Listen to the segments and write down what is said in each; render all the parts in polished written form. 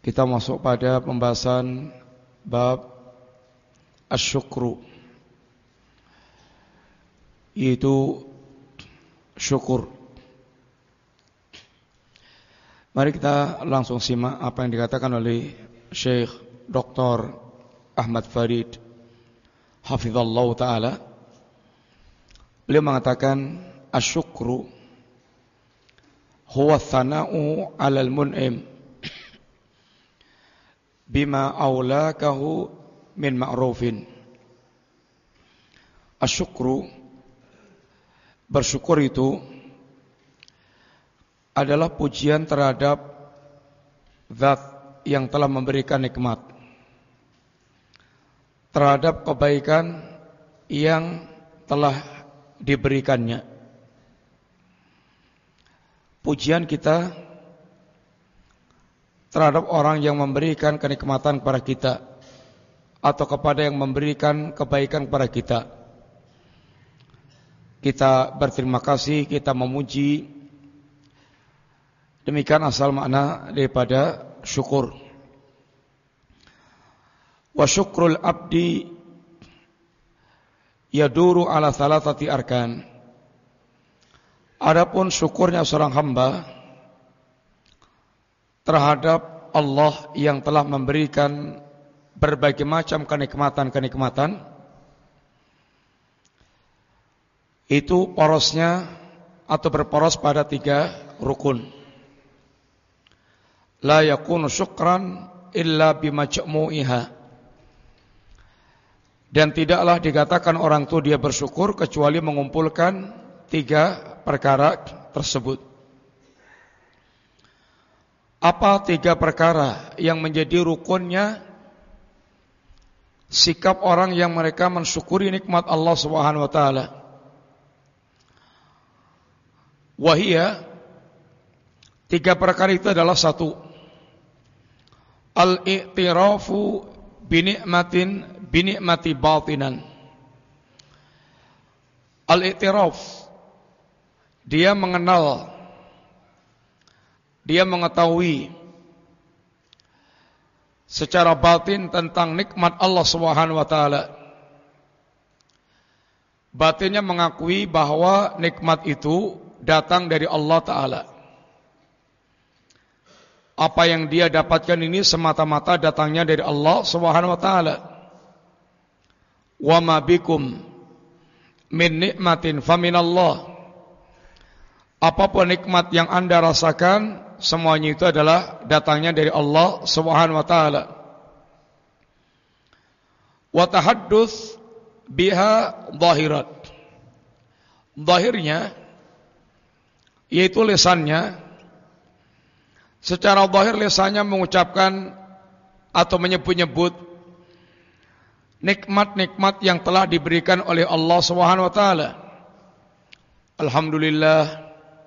Kita masuk pada pembahasan bab asyukru, yaitu syukur. Mari kita langsung simak apa yang dikatakan oleh Syekh Dr. Ahmad Farid hafizallahu ta'ala. Beliau mengatakan asyukru huwa thana'u 'alal mun'im bima aulakahu min ma'rufin. Asyukru, bersyukur itu adalah pujian terhadap zat yang telah memberikan nikmat, terhadap kebaikan yang telah diberikannya. Pujian kita terhadap orang yang memberikan kenikmatan kepada kita atau kepada yang memberikan kebaikan kepada kita. Kita berterima kasih, kita memuji. Demikian asal makna daripada syukur. Wa syukrul abdi yaduru ala thalathati arkan. Adapun syukurnya seorang hamba terhadap Allah yang telah memberikan berbagai macam kenikmatan-kenikmatan, itu porosnya atau berporos pada 3 rukun. La yakunu syukran illa bimajmu'iha. Dan tidaklah dikatakan orang itu dia bersyukur kecuali mengumpulkan 3 perkara tersebut. Apa 3 perkara yang menjadi rukunnya sikap orang yang mereka mensyukuri nikmat Allah Subhanahu wa taala? Wahia, 3 perkara itu adalah 1, al-i'tirafu binikmati batinan. Al-i'tiraf, dia mengenal, dia mengetahui secara batin tentang nikmat Allah Subhanahu wa taala. Batinnya mengakui bahwa nikmat itu datang dari Allah taala. Apa yang dia dapatkan ini semata-mata datangnya dari Allah Subhanahu wa taala. Wa ma bikum min nikmatin faminallah. Apapun nikmat yang Anda rasakan, semuanya itu adalah datangnya dari Allah Subhanahu wa taala. Wa tahadduts biha zahirat. Zahirnya yaitu lisannya. Secara zahir lisannya mengucapkan atau menyebut-nyebut nikmat-nikmat yang telah diberikan oleh Allah Subhanahu wa taala. Alhamdulillah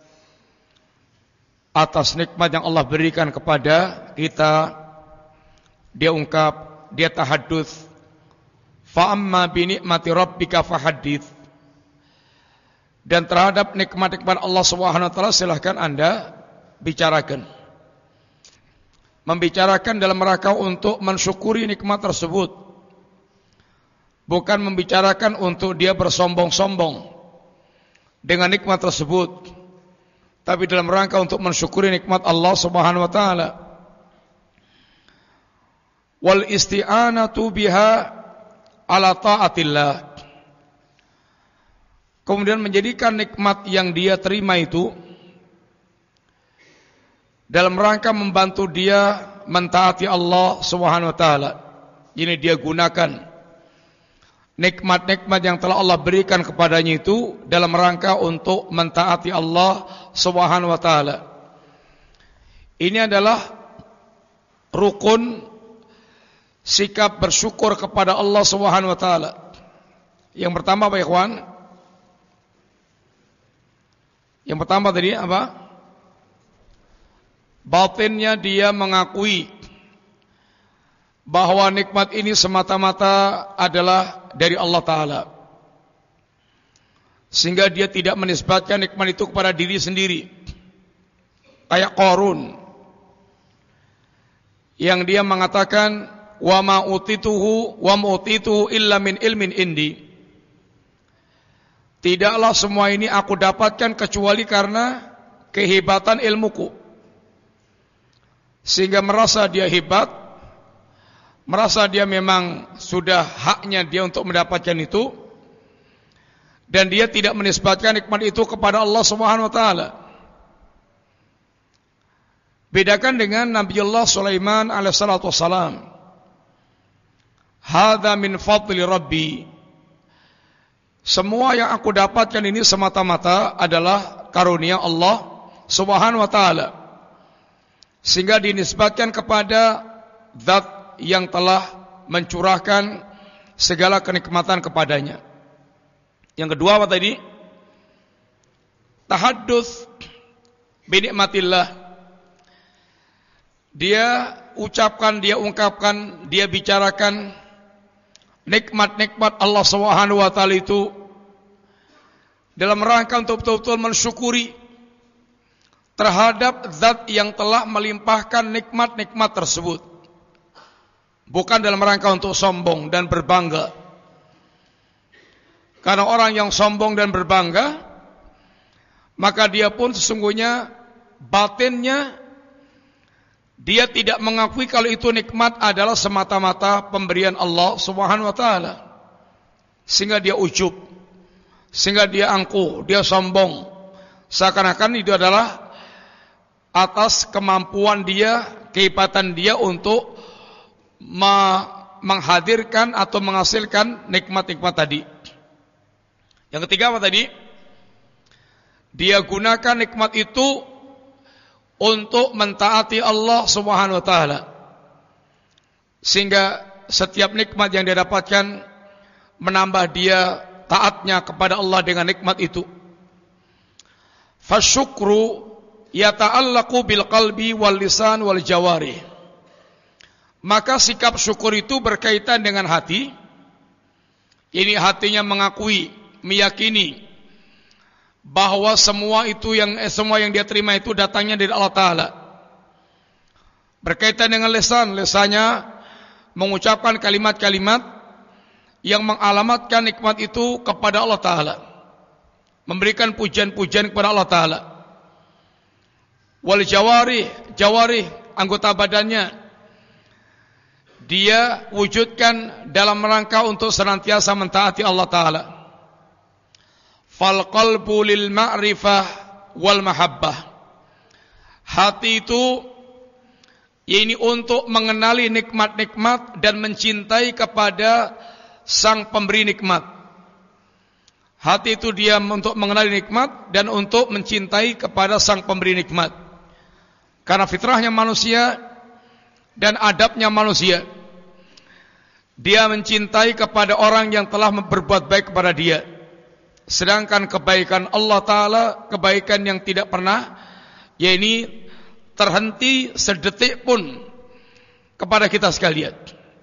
atas nikmat yang Allah berikan kepada kita. Dia ungkap, dia tahadduts, fa amma bi nikmati rabbika fahaddits. Dan terhadap nikmat-nikmat Allah Subhanahu wa taala silahkan Anda bicarakan. Membicarakan dalam rangka untuk mensyukuri nikmat tersebut, bukan membicarakan untuk dia bersombong-sombong dengan nikmat tersebut, tapi dalam rangka untuk mensyukuri nikmat Allah Subhanahu wa taala. Wal isti'anatu biha ala ta'atillah. Kemudian menjadikan nikmat yang dia terima itu dalam rangka membantu dia mentaati Allah Subhanahu wa taala. Ini dia gunakan nikmat-nikmat yang telah Allah berikan kepadanya itu dalam rangka untuk mentaati Allah Subhanahu wa taala. Ini adalah rukun sikap bersyukur kepada Allah Subhanahu wa taala. Yang pertama apa, ikhwan? Yang pertama tadi apa? Batinnya dia mengakui bahwa nikmat ini semata-mata adalah dari Allah Ta'ala, sehingga dia tidak menisbatkan nikmat itu kepada diri sendiri. Kayak Qarun yang dia mengatakan wa ma utituhu illa min ilmin indi. Tidaklah semua ini aku dapatkan kecuali karena kehebatan ilmuku. Sehingga merasa dia hebat, merasa dia memang sudah haknya dia untuk mendapatkan itu, dan dia tidak menisbatkan nikmat itu kepada Allah Subhanahu wa taala. Bedakan dengan Nabiullah Sulaiman alaihissalatu wassalam. Hadza min fadli Rabbi. Semua yang aku dapatkan ini semata-mata adalah karunia Allah Subhanahu wa taala. Sehingga dinisbatkan kepada zat yang telah mencurahkan segala kenikmatan kepadanya. Yang kedua apa tadi? Tahadduts bi nikmatillah. Dia ucapkan, dia ungkapkan, dia bicarakan nikmat-nikmat Allah Subhanahu wa taala itu dalam rangka untuk betul-betul mensyukuri terhadap zat yang telah melimpahkan nikmat-nikmat tersebut. Bukan dalam rangka untuk sombong dan berbangga. Karena orang yang sombong dan berbangga, maka dia pun sesungguhnya batinnya dia tidak mengakui kalau itu nikmat adalah semata-mata pemberian Allah Subhanahu wa taala. Sehingga dia ujub, sehingga dia angkuh, dia sombong. Seakan-akan itu adalah atas kemampuan dia, kehebatan dia untuk menghadirkan atau menghasilkan nikmat-nikmat tadi. Yang ketiga apa tadi? Dia gunakan nikmat itu untuk mentaati Allah Subhanahu wa taala. Sehingga setiap nikmat yang dia dapatkan menambah dia taatnya kepada Allah dengan nikmat itu. Fasyukru yata'allaqu bil qalbi wal lisan wal jawarih. Maka sikap syukur itu berkaitan dengan hati. Ini hatinya mengakui, meyakini bahwa semua yang dia terima itu datangnya dari Allah Ta'ala. Berkaitan dengan lisan, lisannya mengucapkan kalimat-kalimat yang mengalamatkan nikmat itu kepada Allah Ta'ala, memberikan pujian-pujian kepada Allah Ta'ala. Wal jawarih, anggota badannya dia wujudkan dalam rangka untuk senantiasa mentaati Allah Ta'ala. Fal qalbu lil ma'rifah wal mahabbah. Hati itu ini untuk mengenali nikmat-nikmat dan mencintai kepada sang pemberi nikmat. Hati itu dia untuk mengenali nikmat dan untuk mencintai kepada sang pemberi nikmat. Karena fitrahnya manusia dan adabnya manusia, dia mencintai kepada orang yang telah berbuat baik kepada dia. Sedangkan kebaikan Allah Ta'ala, kebaikan yang tidak pernah yakni terhenti sedetik pun kepada kita sekalian.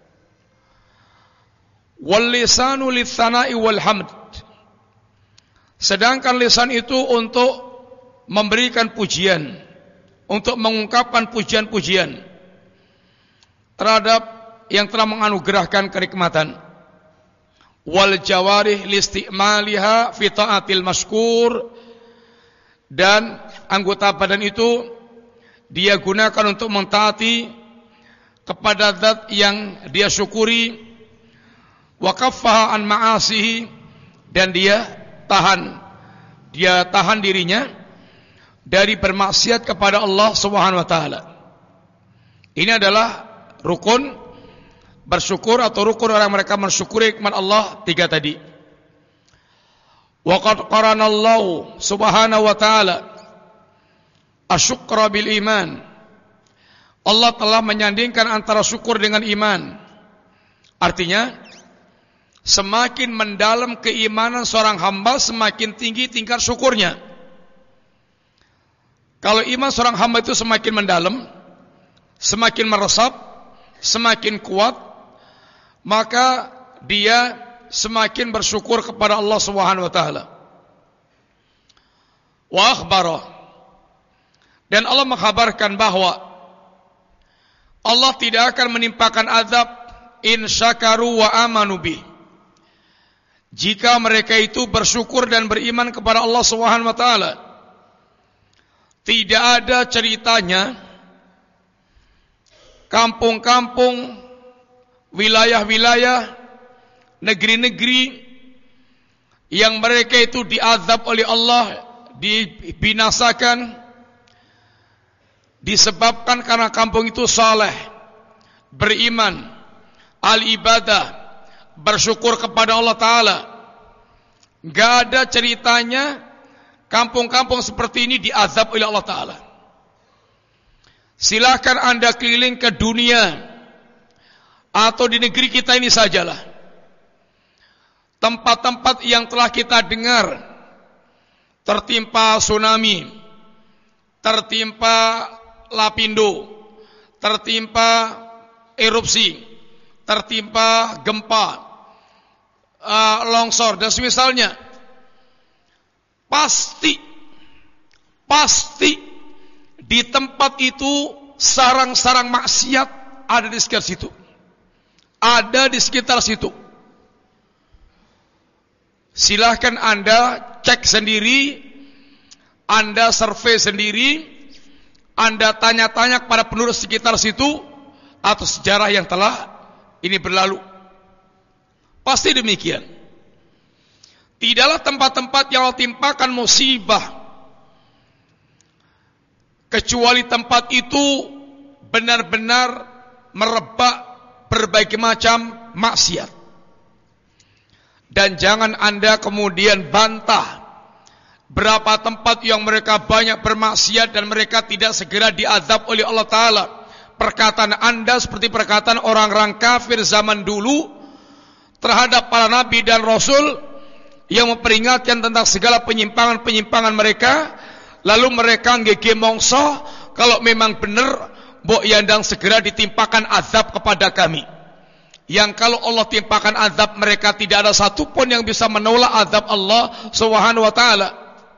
Wal lisanu litsana'i wal hamd. Sedangkan lisan itu untuk memberikan pujian, untuk mengungkapkan pujian-pujian terhadap yang telah menganugerahkan kenikmatan. Wal jawarih listimaliha fi ta'atil mashkur. Dan anggota badan itu dia gunakan untuk mentaati kepada zat yang dia syukuri. Wa kaffaha an ma'asihi. Dan dia tahan dirinya dari bermaksiat kepada Allah Subhanahu wa taala. Ini adalah rukun bersyukur atau rukun orang mereka mensyukuri nikmat Allah tiga tadi. Wa qad qarana Allah Subhanahu wa taala asyukra bil iman. Allah telah menyandingkan antara syukur dengan iman. Artinya semakin mendalam keimanan seorang hamba, semakin tinggi tingkat syukurnya. Kalau iman seorang hamba itu semakin mendalam, semakin meresap, semakin kuat, maka dia semakin bersyukur kepada Allah Subhanahu wa taala. Wa akhbara, dan Allah mengkhabarkan bahwa Allah tidak akan menimpakan azab in syakaru wa amanu bih, jika mereka itu bersyukur dan beriman kepada Allah Subhanahu wa taala. Tidak ada ceritanya kampung-kampung, wilayah-wilayah, negeri-negeri yang mereka itu diazab oleh Allah, dibinasakan disebabkan karena kampung itu saleh, beriman, al-ibadah, bersyukur kepada Allah Ta'ala. Gak ada ceritanya kampung-kampung seperti ini diazab oleh Allah Ta'ala. Silakan Anda keliling ke dunia atau di negeri kita ini sajalah, tempat-tempat yang telah kita dengar tertimpa tsunami, tertimpa lapindo, tertimpa erupsi, tertimpa gempa, longsor dan semisalnya, pasti di tempat itu sarang-sarang maksiat ada di sekitar situ. Ada di sekitar situ. Silahkan Anda cek sendiri, Anda survei sendiri, Anda tanya-tanya kepada penduduk sekitar situ atau sejarah yang telah ini berlalu. Pasti demikian. Tidaklah tempat-tempat yang Allah timpakan musibah kecuali tempat itu benar-benar merebak berbagai macam maksiat. Dan jangan Anda kemudian bantah berapa tempat yang mereka banyak bermaksiat dan mereka tidak segera diazab oleh Allah Ta'ala. Perkataan Anda seperti perkataan orang-orang kafir zaman dulu terhadap para nabi dan rasul yang memperingatkan tentang segala penyimpangan-penyimpangan mereka, lalu mereka ngege mongso kalau memang benar mbok yandang segera ditimpakan azab kepada kami. Yang kalau Allah timpakan azab mereka tidak ada satupun yang bisa menolak azab Allah Subhanahu wa taala.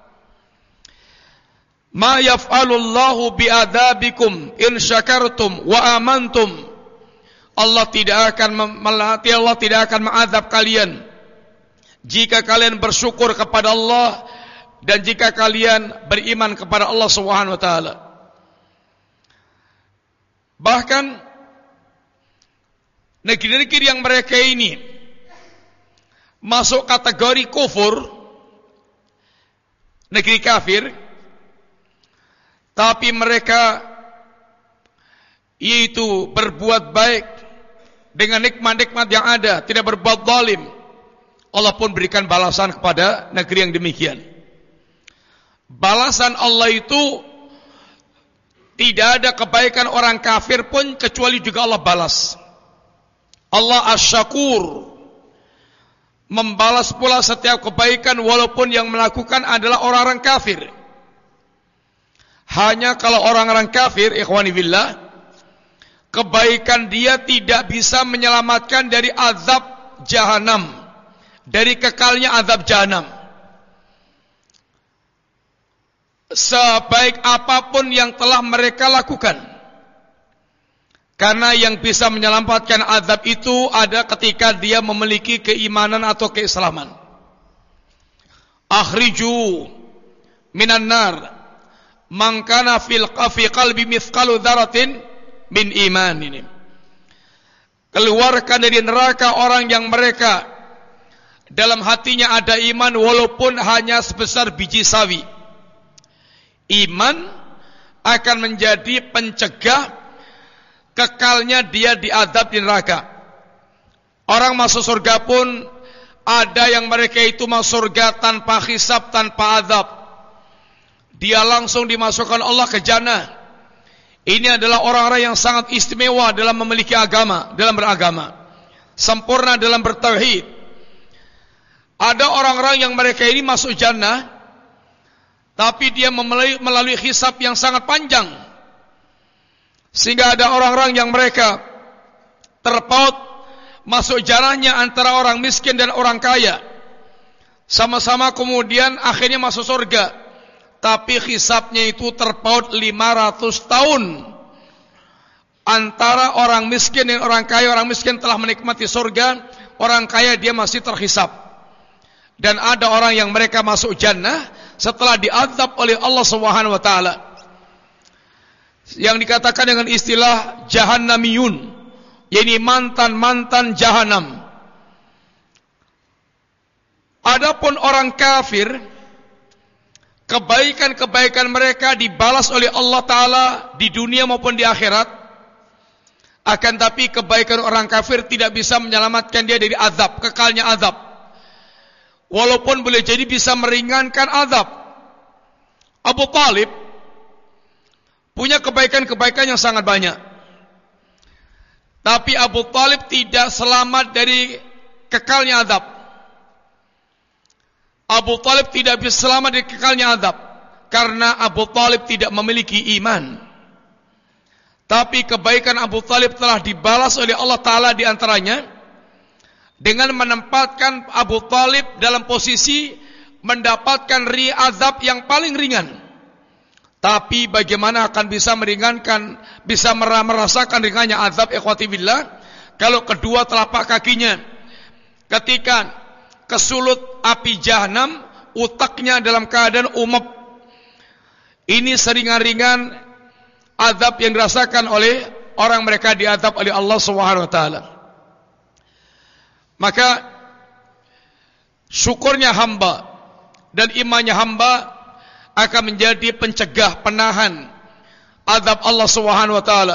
Ma yaf'alullahu bi'adabikum in syakartum wa amantum. Allah tidak akan mengazab kalian jika kalian bersyukur kepada Allah dan jika kalian beriman kepada Allah Subhanahu wa taala. Bahkan negeri-negeri yang mereka ini masuk kategori kufur, negeri kafir, tapi mereka yaitu berbuat baik dengan nikmat-nikmat yang ada, tidak berbuat zalim, Allah pun berikan balasan kepada negeri yang demikian. Balasan Allah itu tidak ada kebaikan orang kafir pun kecuali juga Allah balas. Allah Asy-Syakur, membalas pula setiap kebaikan walaupun yang melakukan adalah orang-orang kafir. Hanya kalau orang-orang kafir, ikhwani billah, kebaikan dia tidak bisa menyelamatkan dari azab jahanam, dari kekalnya azab jahanam. Sebaik apapun yang telah mereka lakukan, karena yang bisa menyelamatkan azab itu ada ketika dia memiliki keimanan atau keislaman. Akhriju minan nar man kana fi qalbi mithqalu dzarratin min imanin. Keluarkan dari neraka orang yang mereka dalam hatinya ada iman walaupun hanya sebesar biji sawi. Iman akan menjadi pencegah kekalnya dia diazab di neraka. Orang masuk surga pun ada yang mereka itu masuk surga tanpa hisab, tanpa azab. Dia langsung dimasukkan Allah ke jannah. Ini adalah orang-orang yang sangat istimewa dalam memiliki agama, dalam beragama, sempurna dalam bertauhid. Ada orang-orang yang mereka ini masuk jannah, tapi dia melalui hisab yang sangat panjang. Sehingga ada orang-orang yang mereka terpaut masuk jannahnya antara orang miskin dan orang kaya. Sama-sama kemudian akhirnya masuk surga. Tapi hisabnya itu terpaut 500 tahun antara orang miskin dan orang kaya. Orang miskin telah menikmati surga, orang kaya dia masih terhisab. Dan ada orang yang mereka masuk jannah setelah diazab oleh Allah Subhanahu wa taala, yang dikatakan dengan istilah jahannamiyun, yakni mantan-mantan jahanam. Adapun orang kafir, kebaikan-kebaikan mereka dibalas oleh Allah Ta'ala di dunia maupun di akhirat. Akan tapi kebaikan orang kafir tidak bisa menyelamatkan dia dari azab, kekalnya azab. Walaupun boleh jadi bisa meringankan azab. Abu Talib punya kebaikan-kebaikan yang sangat banyak. Tapi Abu Talib tidak selamat dari kekalnya azab. Abu Talib tidak bisa selamat dari kekalnya azab karena Abu Talib tidak memiliki iman. Tapi kebaikan Abu Talib telah dibalas oleh Allah Ta'ala di antaranya dengan menempatkan Abu Talib dalam posisi mendapatkan azab yang paling ringan. Tapi bagaimana akan bisa meringankan, bisa merasakan ringannya azab ikhwati billah, kalau kedua telapak kakinya ketika kesulut api jahanam, utaknya dalam keadaan umep. Ini seringan-ringan azab yang dirasakan oleh orang mereka diazab oleh Allah Subhanahu wa taala. Maka syukurnya hamba dan imannya hamba akan menjadi pencegah, penahan azab Allah Subhanahu wa taala.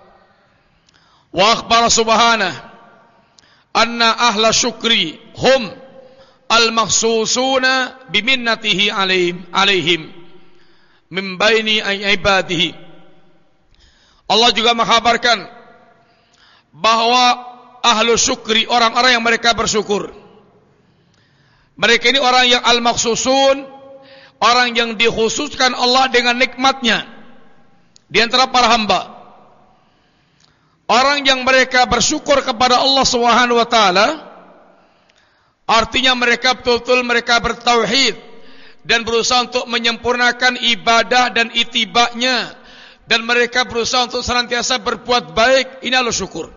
Wa akhbara subhanahu anna ahla syukri hum al-makhsusuna biminnatihi alaihim min baini ibadihi. Allah juga mengkhabarkan bahwa ahlu syukri, orang-orang yang mereka bersyukur, mereka ini orang yang al-makhsusun, orang yang dikhususkan Allah dengan nikmatnya di antara para hamba. Orang yang mereka bersyukur kepada Allah Subhanahu wa taala, artinya mereka betul-betul mereka bertauhid dan berusaha untuk menyempurnakan ibadah dan itibaknya, dan mereka berusaha untuk senantiasa berbuat baik. Ini adalah syukur.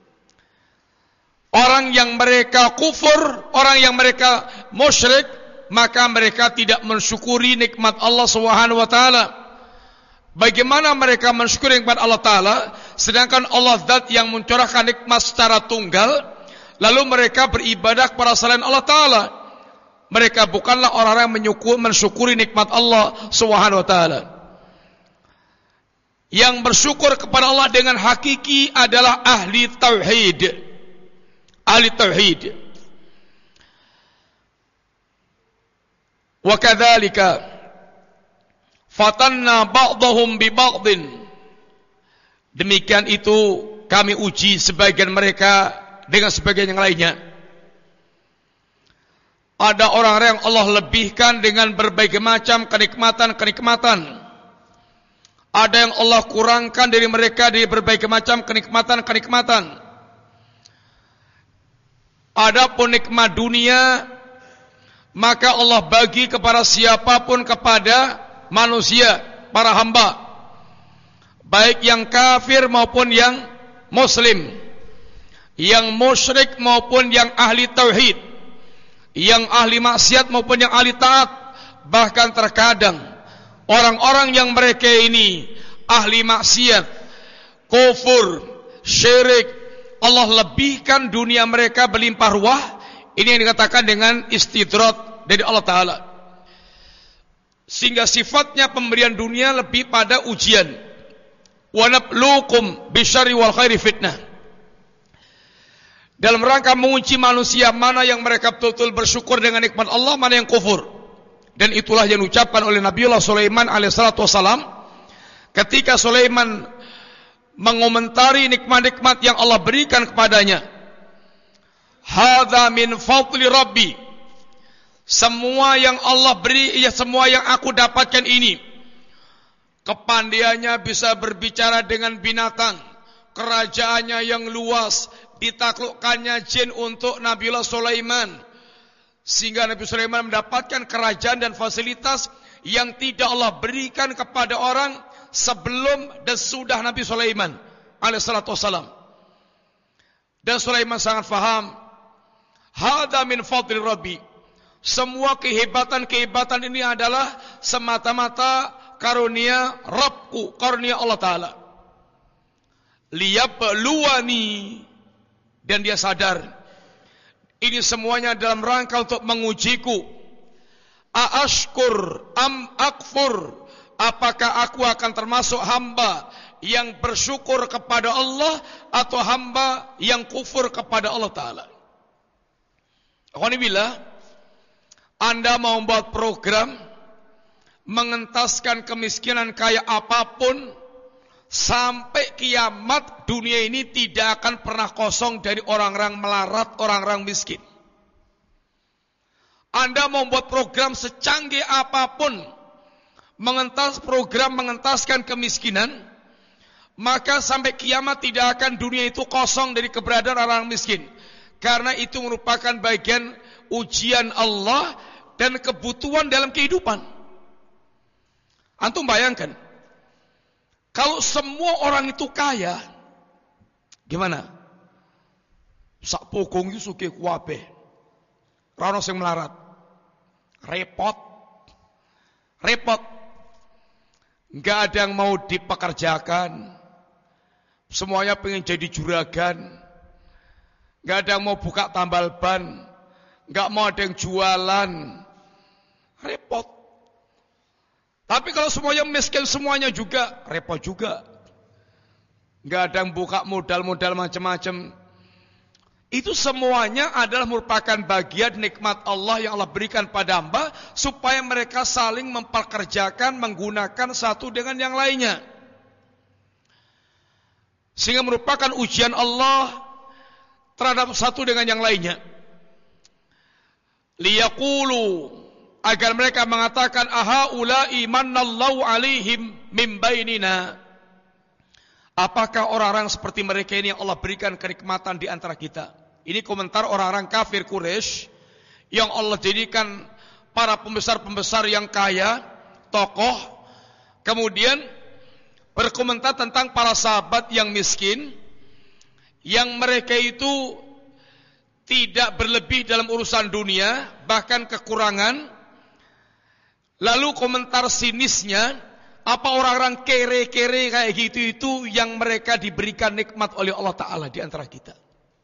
Orang yang mereka kufur, orang yang mereka musyrik, maka mereka tidak mensyukuri nikmat Allah Subhanahu wa taala. Bagaimana mereka mensyukuri nikmat Allah Ta'ala sedangkan Allah zat yang mencurahkan nikmat secara tunggal, lalu mereka beribadah kepada selain Allah Ta'ala? Mereka bukanlah orang-orang yang mensyukuri nikmat Allah Subhanahu wa taala. Yang bersyukur kepada Allah dengan hakiki adalah ahli tauhid. Ahli tauhid. Wa kadzalika fatanna ba'dahum bi ba'din. Demikian itu kami uji sebagian mereka dengan sebagian yang lainnya. Ada orang-orang yang Allah lebihkan dengan berbagai macam kenikmatan-kenikmatan. Ada yang Allah kurangkan dari mereka dari berbagai macam kenikmatan-kenikmatan. Adapun nikmat dunia, maka Allah bagi kepada siapapun, kepada manusia, para hamba, baik yang kafir maupun yang muslim, yang musyrik maupun yang ahli tauhid, yang ahli maksiat maupun yang ahli taat. Bahkan terkadang orang-orang yang mereka ini ahli maksiat, kufur, syirik, Allah lebihkan dunia mereka berlimpah ruah. Ini yang dikatakan dengan istidrat dari Allah Ta'ala. Sehingga sifatnya pemberian dunia lebih pada ujian. Wa nabluukum bisyarri wal khairi fitnah. Dalam rangka menguji manusia mana yang mereka betul-betul bersyukur dengan nikmat Allah, mana yang kufur. Dan itulah yang diucapkan oleh Nabiullah Sulaiman alaihissalatu wassalam ketika Sulaiman mengomentari nikmat-nikmat yang Allah berikan kepadanya. Hadza min fadli rabbi. Semua yang Allah beri, ya semua yang aku dapatkan ini. Kepandaiannya bisa berbicara dengan binatang, kerajaannya yang luas, ditaklukkannya jin untuk Nabiullah Sulaiman, sehingga Nabi Sulaiman mendapatkan kerajaan dan fasilitas yang tidak Allah berikan kepada orang sebelum dan sudah Nabi Sulaiman alaihissalatu wassalam. Dan Sulaiman sangat faham, hadza min fadli rabbi. Semua kehebatan-kehebatan ini adalah semata-mata karunia Rabbku, karunia Allah Ta'ala. Liyabluwani. Dan dia sadar, ini semuanya dalam rangka untuk mengujiku. Aashkur am akfur. Apakah aku akan termasuk hamba yang bersyukur kepada Allah atau hamba yang kufur kepada Allah Ta'ala. Alhamdulillah, Anda mau membuat program mengentaskan kemiskinan kayak apapun, sampai kiamat dunia ini tidak akan pernah kosong dari orang-orang melarat, orang-orang miskin. Anda mau membuat program secanggih apapun, mengentaskan kemiskinan, maka sampai kiamat tidak akan dunia itu kosong dari keberadaan orang miskin. Karena itu merupakan bagian ujian Allah dan kebutuhan dalam kehidupan. Antum bayangkan, kalau semua orang itu kaya, gimana? Sak pokong itu sugih kuwabe. Ora ono sing melarat. Repot. Enggak ada yang mau dipekerjakan. Semuanya pengen jadi juragan. Enggak ada yang mau buka tambal ban. Enggak mau ada yang jualan. Repot. Tapi kalau semuanya miskin semuanya juga, repot juga. Enggak ada yang buka modal-modal macam-macam. Itu semuanya adalah merupakan bagian nikmat Allah yang Allah berikan pada hamba, supaya mereka saling memperkerjakan, menggunakan satu dengan yang lainnya. Sehingga merupakan ujian Allah terhadap satu dengan yang lainnya. Liyaqulu, agar mereka mengatakan, ahaula'i mannallahu alaihim min bainina. Apakah orang-orang seperti mereka ini yang Allah berikan kenikmatan di antara kita? Ini komentar orang-orang kafir Quraisy yang Allah jadikan para pembesar-pembesar yang kaya, tokoh, kemudian berkomentar tentang para sahabat yang miskin, yang mereka itu tidak berlebih dalam urusan dunia, bahkan kekurangan. Lalu komentar sinisnya, apa orang-orang kere-kere kayak gitu itu yang mereka diberikan nikmat oleh Allah Ta'ala di antara kita.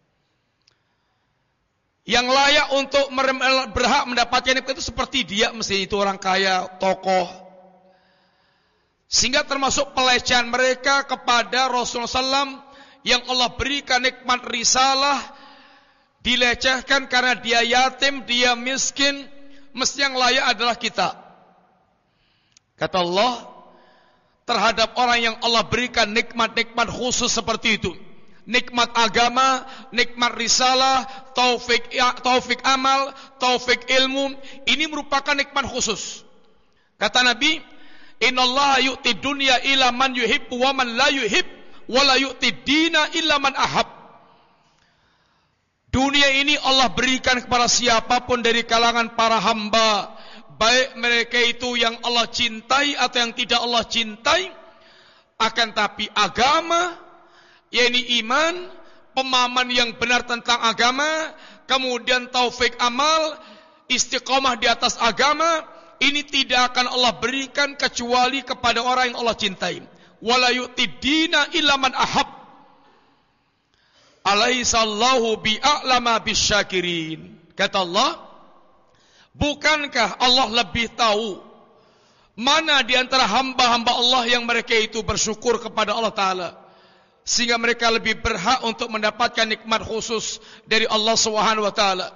Yang layak untuk berhak mendapatkan nikmat itu seperti dia, mesti itu orang kaya, tokoh. Sehingga termasuk pelecehan mereka kepada Rasulullah SAW yang Allah berikan nikmat risalah, dilecehkan karena dia yatim, dia miskin, mesti yang layak adalah kita. Kata Allah, terhadap orang yang Allah berikan nikmat-nikmat khusus seperti itu, nikmat agama, nikmat risalah, taufik amal, taufik ilmu, ini merupakan nikmat khusus. Kata Nabi, innallaha yu'ti dunya ila man yuhibbu wa man la yuhib, wa la yu'ti dina illa man ahab. Dunia ini Allah berikan kepada siapapun dari kalangan para hamba, baik mereka itu yang Allah cintai atau yang tidak Allah cintai. Akan tapi agama, yakni iman, pemahaman yang benar tentang agama, kemudian taufik amal, istiqomah di atas agama, ini tidak akan Allah berikan kecuali kepada orang yang Allah cintai. Wala yu'ti dina illa man ahab. Alaihissallahu bi'a'lama bisyakirin. Kata Allah, bukankah Allah lebih tahu mana di antara hamba-hamba Allah yang mereka itu bersyukur kepada Allah Ta'ala, sehingga mereka lebih berhak untuk mendapatkan nikmat khusus dari Allah Subhanahu wa Ta'ala.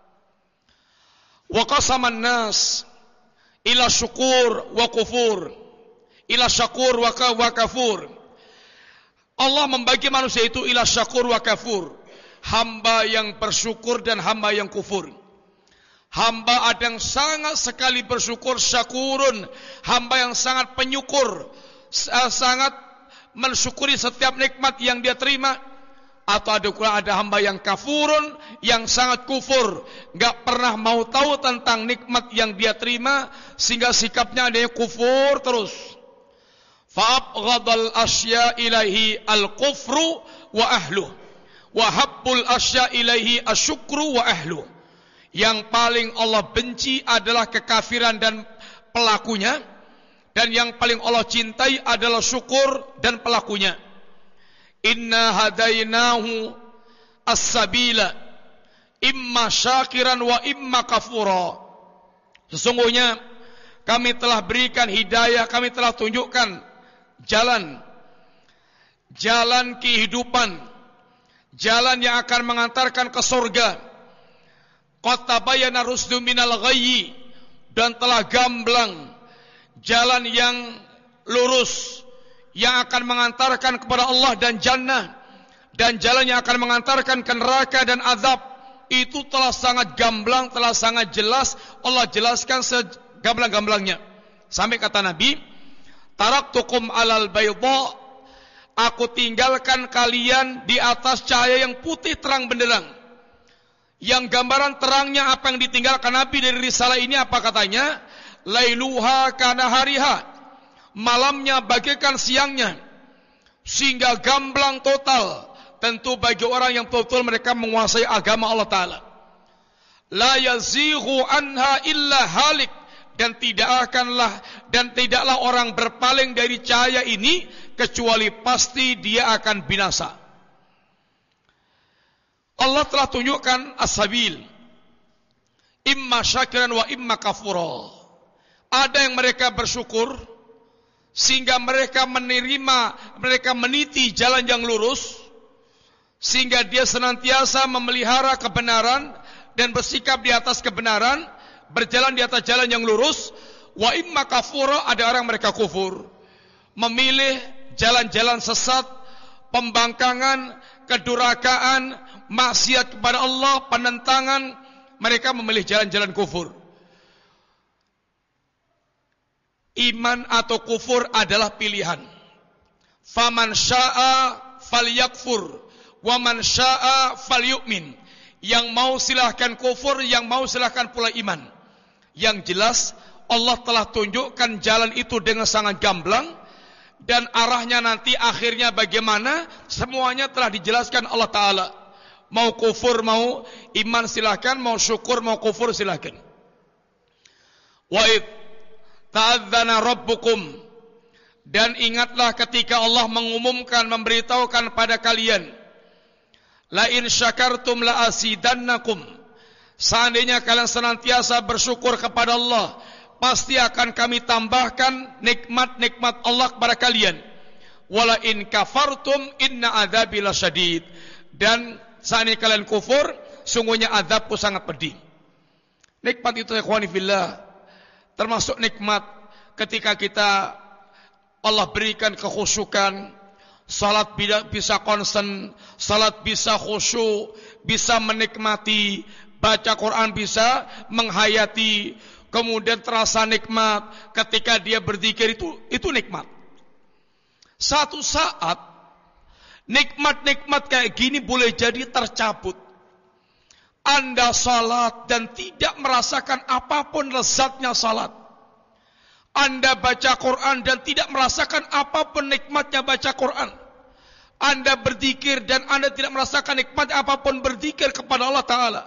Wa qasaman nas ila syukur wa kufur, ila syakur wa kafur. Allah membagi manusia itu ila syakur wa kafur, hamba yang bersyukur dan hamba yang kufur. Hamba ada yang sangat sekali bersyukur, syakurun, hamba yang sangat penyukur, sangat mensyukuri setiap nikmat yang dia terima. Atau ada hamba yang kafurun, yang sangat kufur, gak pernah mau tahu tentang nikmat yang dia terima, sehingga sikapnya ada yang kufur terus. Fa'abghadal asya ilaihi al-kufru wa ahluh, wa habbul asya ilaihi asyukru wa ahluh. Yang paling Allah benci adalah kekafiran dan pelakunya, dan yang paling Allah cintai adalah syukur dan pelakunya. Inna hadainahu as-sabila imma syakiran wa imma kafura. Sesungguhnya kami telah berikan hidayah, kami telah tunjukkan jalan kehidupan, jalan yang akan mengantarkan ke surga. Qad tabayyana rusdu minal ghayyi, dan telah gamblang jalan yang lurus yang akan mengantarkan kepada Allah dan jannah, dan jalan yang akan mengantarkan ke neraka dan azab. Itu telah sangat gamblang, telah sangat jelas. Allah jelaskan segamblang-gamblangnya. Sampai kata Nabi, taraktukum alal bayda, aku tinggalkan kalian di atas cahaya yang putih terang benderang. Yang gambaran terangnya apa yang ditinggalkan Nabi dari risalah ini, apa katanya? Lailuha kana hariha, malamnya bagaikan siangnya, sehingga gamblang total. Tentu bagi orang yang betul-betul mereka menguasai agama Allah Ta'ala. La yazighu anha illa halik, dan tidaklah orang berpaling dari cahaya ini kecuali pasti dia akan binasa. Allah telah tunjukkan as-sabil, imma syakiran wa imma kafura. Ada yang mereka bersyukur sehingga mereka meniti jalan yang lurus, sehingga dia senantiasa memelihara kebenaran dan bersikap di atas kebenaran, berjalan di atas jalan yang lurus. Wa imma kafura, ada orang mereka kufur, memilih jalan-jalan sesat, pembangkangan, kedurhakaan, maksiat kepada Allah, penentangan. Mereka memilih jalan-jalan kufur. Iman atau kufur adalah pilihan. Faman syaa falyakfur wa man syaa falyu'min. Yang mau silahkan kufur, yang mau silahkan pula iman. Yang jelas Allah telah tunjukkan jalan itu dengan sangat gamblang, dan arahnya nanti akhirnya bagaimana, semuanya telah dijelaskan Allah Ta'ala. Mau kufur, mau iman silahkan, mau syukur, mau kufur silahkan. Wa id ta'adzana rabbukum, dan ingatlah ketika Allah mengumumkan, memberitahukan pada kalian, la in syakartum la asidannakum, seandainya kalian senantiasa bersyukur kepada Allah, pasti akan kami tambahkan nikmat-nikmat Allah kepada kalian. Wala in kafartum inna adzabi lasyadid, dan seandainya kalian kufur, sungguhnya azabku sangat pedih. Nikmat itu ikhwani fillah, termasuk nikmat ketika kita Allah berikan kekhusyukan, salat bisa konsen, salat bisa khusyuk, bisa menikmati, baca Quran bisa menghayati, kemudian terasa nikmat ketika dia berzikir, itu nikmat. Satu saat nikmat-nikmat kayak gini boleh jadi tercabut. Anda salat dan tidak merasakan apapun lezatnya salat. Anda baca Quran dan tidak merasakan apapun nikmatnya baca Quran. Anda berzikir dan Anda tidak merasakan nikmat apapun berzikir kepada Allah Ta'ala.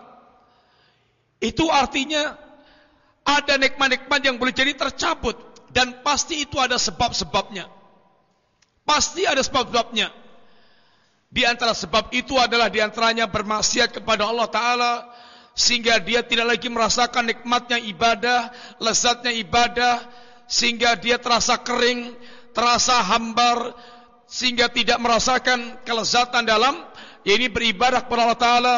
Itu artinya ada nikmat-nikmat yang boleh jadi tercabut, dan pasti itu ada sebab-sebabnya. Pasti ada sebab-sebabnya. Di antara sebab itu adalah di antaranya bermaksiat kepada Allah Ta'ala, sehingga dia tidak lagi merasakan nikmatnya ibadah, lezatnya ibadah, sehingga dia terasa kering, terasa hambar, sehingga tidak merasakan kelezatan dalam ini beribadah kepada Allah Ta'ala.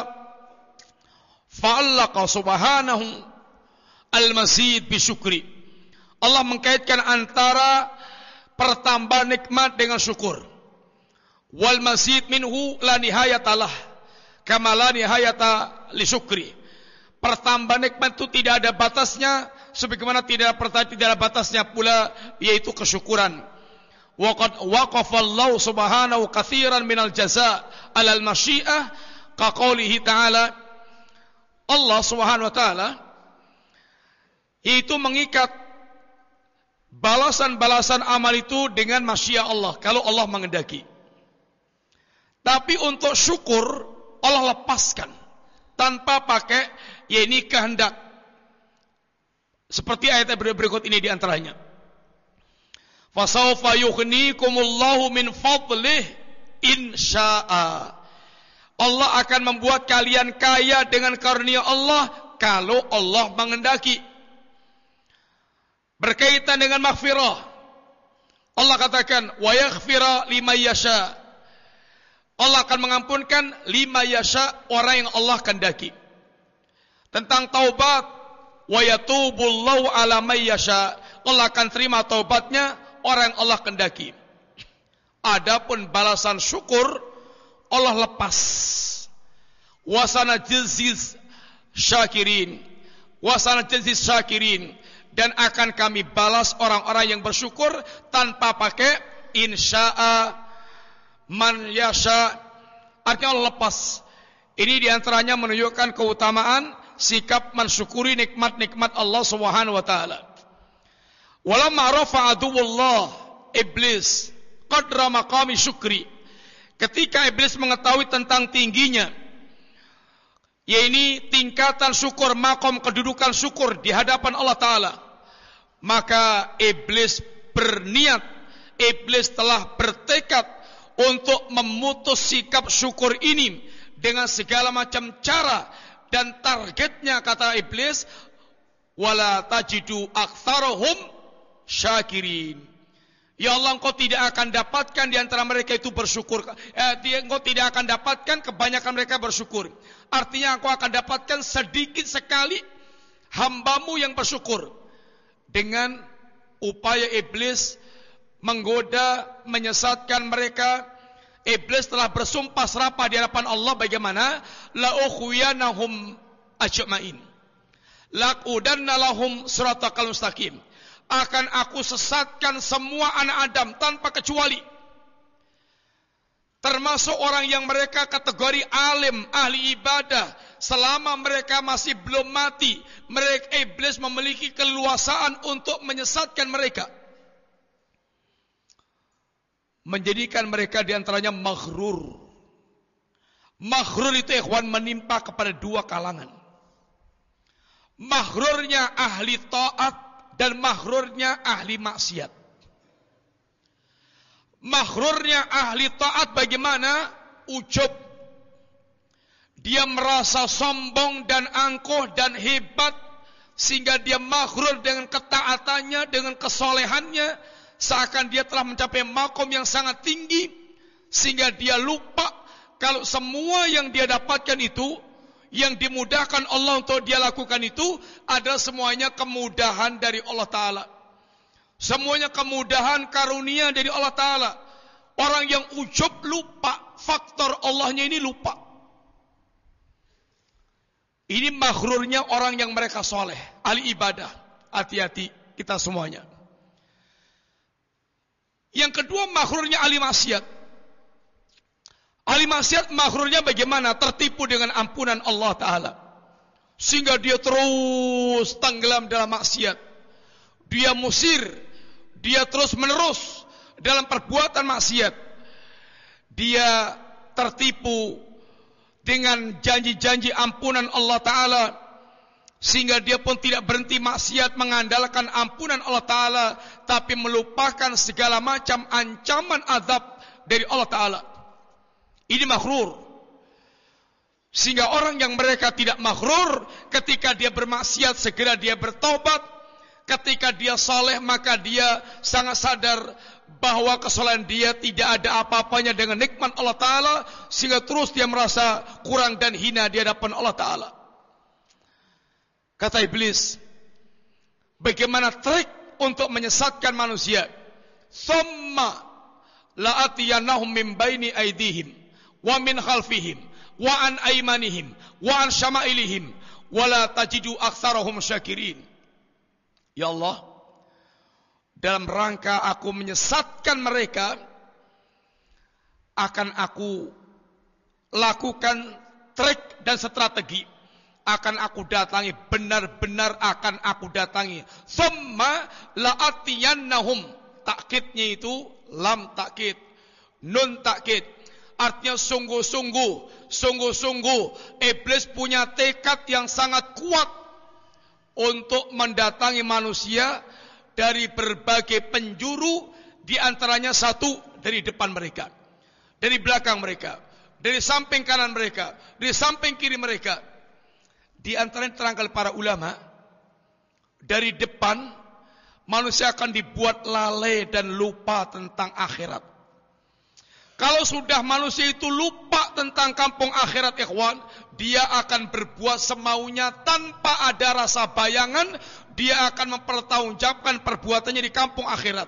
Fa'allaqa subhanahu al-mazid bisyukri. Allah mengkaitkan antara pertambahan nikmat dengan syukur. Wal mazid minhu la nihayatalah, kama la nihayata li syukri. Pertambahan nikmat itu tidak ada batasnya, sebagaimana tidak ada batasnya pula yaitu kesyukuran. Waqad waqafa Allah subhanahu katsiran minal jazaa 'alal masyiah, ka qoulihi ta'ala. Allah subhanahu wa ta'ala itu mengikat balasan-balasan amal itu dengan masyiah Allah, kalau Allah menghendaki. Tapi untuk syukur Allah lepaskan tanpa pakai ini kehendak. Seperti ayat berikut ini diantaranya. Fasawfa yughnikumullahu min fadlih insya'a. Allah akan membuat kalian kaya dengan karunia Allah kalau Allah menghendaki. Berkaitan dengan maghfirah, Allah katakan wa yaghfira liman yasha. Allah akan mengampunkan liman yasha, orang yang Allah kehendaki. Tentang taubat, wa yatubullahu ala man yasha. Allah akan terima taubatnya orang yang Allah kehendaki. Adapun balasan syukur Allah lepas. Wasana jazis syakirin. Wasana jazis syakirin. Dan akan kami balas orang-orang yang bersyukur tanpa pakai insya'a man yasha. Artinya Allah lepas. Ini diantaranya menunjukkan keutamaan sikap mensyukuri nikmat-nikmat Allah Subhanahu wa taala. Walamma rafa'a aduwwullah iblis qadra maqami syukri. Ketika iblis mengetahui tentang tingginya, yaitu tingkatan syukur, makom kedudukan syukur di hadapan Allah Ta'ala, maka iblis berniat, iblis telah bertekad untuk memutus sikap syukur ini dengan segala macam cara. Dan targetnya, kata iblis, wala tajidu aktsarahum syakirin. Ya Allah, engkau tidak akan dapatkan di antara mereka itu bersyukur. Engkau tidak akan dapatkan kebanyakan mereka bersyukur. Artinya engkau akan dapatkan sedikit sekali hambamu yang bersyukur. Dengan upaya iblis menggoda, menyesatkan mereka, iblis telah bersumpah serapah di hadapan Allah bagaimana? La ukhwiyanahum ajma'in. Laqudanna lahum siratal mustaqim. Akan aku sesatkan semua anak Adam tanpa kecuali. Termasuk orang yang mereka kategori alim, ahli ibadah. Selama mereka masih belum mati, mereka iblis memiliki keleluasaan untuk menyesatkan mereka. Menjadikan mereka diantaranya maghrur. Maghrur itu ikhwan menimpa kepada dua kalangan. Maghrurnya ahli taat dan maghrurnya ahli maksiat. Maghrurnya ahli taat bagaimana? Ujub. Dia merasa sombong dan angkuh dan hebat, sehingga dia maghrur dengan ketaatannya, dengan kesolehannya, seakan dia telah mencapai makom yang sangat tinggi, sehingga dia lupa kalau semua yang dia dapatkan itu, yang dimudahkan Allah untuk dia lakukan itu adalah semuanya kemudahan dari Allah Ta'ala. Semuanya kemudahan karunia dari Allah Ta'ala. Orang yang ujub lupa, faktor Allahnya ini lupa. Ini maghrurnya orang yang mereka soleh, ahli ibadah. Hati-hati kita semuanya. Yang kedua maghrurnya ahli maksiat. Ahli maksiat maghrurnya bagaimana? Tertipu dengan ampunan Allah Ta'ala, sehingga dia terus tenggelam dalam maksiat. Dia musir, dia terus menerus dalam perbuatan maksiat. Dia tertipu dengan janji-janji ampunan Allah Ta'ala, sehingga dia pun tidak berhenti maksiat, mengandalkan ampunan Allah Ta'ala, tapi melupakan segala macam ancaman azab dari Allah Ta'ala. Ini maghrur. Sehingga orang yang mereka tidak maghrur, ketika dia bermaksiat segera dia bertaubat. Ketika dia saleh maka dia sangat sadar bahwa kesalahan dia tidak ada apa-apanya dengan nikmat Allah Ta'ala, sehingga terus dia merasa kurang dan hina di hadapan Allah Ta'ala. Kata iblis, bagaimana trik untuk menyesatkan manusia? Thumma la'atiyannahum min baini aydihim wa min khalfihim wa an aymanihim wa an syama'ilihim wa la tajidu aktsarahum syakirin. Ya Allah, dalam rangka aku menyesatkan mereka, akan aku lakukan trik dan strategi. akan aku datangi, benar-benar akan aku datangi. Thumma la'atiyannahum. Takkidnya itu lam takkid, nun takkid. Artinya sungguh-sungguh iblis punya tekad yang sangat kuat untuk mendatangi manusia dari berbagai penjuru, di antaranya satu dari depan mereka, dari belakang mereka, dari samping kanan mereka, dari samping kiri mereka. Di antaranya terangkan para ulama, dari depan manusia akan dibuat lalai dan lupa tentang akhirat. Kalau sudah manusia itu lupa tentang kampung akhirat, ikhwan, dia akan berbuat semaunya tanpa ada rasa bayangan. Dia akan mempertanggungjawabkan perbuatannya di kampung akhirat.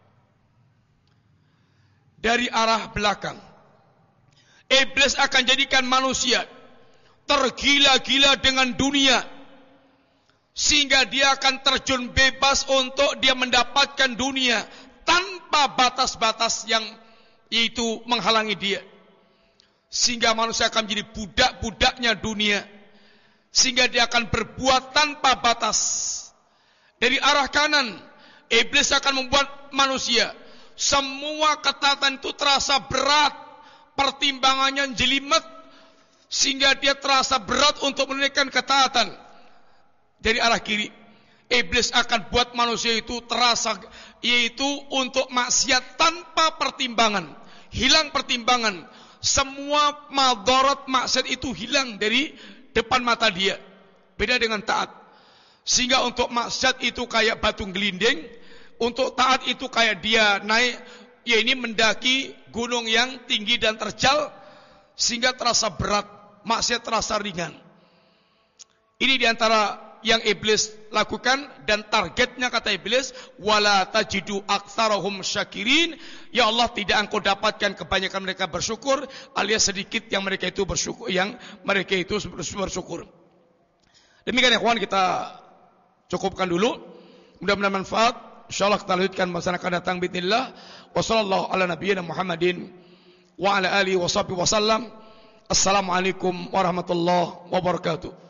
Dari arah belakang, iblis akan jadikan manusia tergila-gila dengan dunia, sehingga dia akan terjun bebas untuk dia mendapatkan dunia tanpa batas-batas yang yaitu menghalangi dia, sehingga manusia akan menjadi budak-budaknya dunia, sehingga dia akan berbuat tanpa batas. Dari arah kanan, iblis akan membuat manusia, semua ketaatan itu terasa berat, pertimbangannya jelimet, sehingga dia terasa berat untuk menunaikan ketaatan. Dari arah kiri, iblis akan buat manusia itu terasa, yaitu untuk maksiat tanpa pertimbangan. Hilang pertimbangan, semua madarat maksiat itu hilang dari depan mata dia. Beda dengan taat. Sehingga untuk maksiat itu kayak batu gelinding, untuk taat itu kayak dia naik, ya ini mendaki gunung yang tinggi dan terjal, sehingga terasa berat, maksiat terasa ringan. Ini diantara yang iblis lakukan, dan targetnya kata iblis, wala tajidu aktsarahum syakirin. Ya Allah, tidak engkau dapatkan kebanyakan mereka bersyukur, alias sedikit yang mereka itu bersyukur, Demikian ya kawan, kita cukupkan dulu. Mudah-mudahan manfaat. Insyaallah kita lanjutkan masa akan datang bismillah. Wassallallahu ala nabiyyina Muhammadin wa ala alihi washabihi wasallam. Assalamualaikum warahmatullahi wabarakatuh.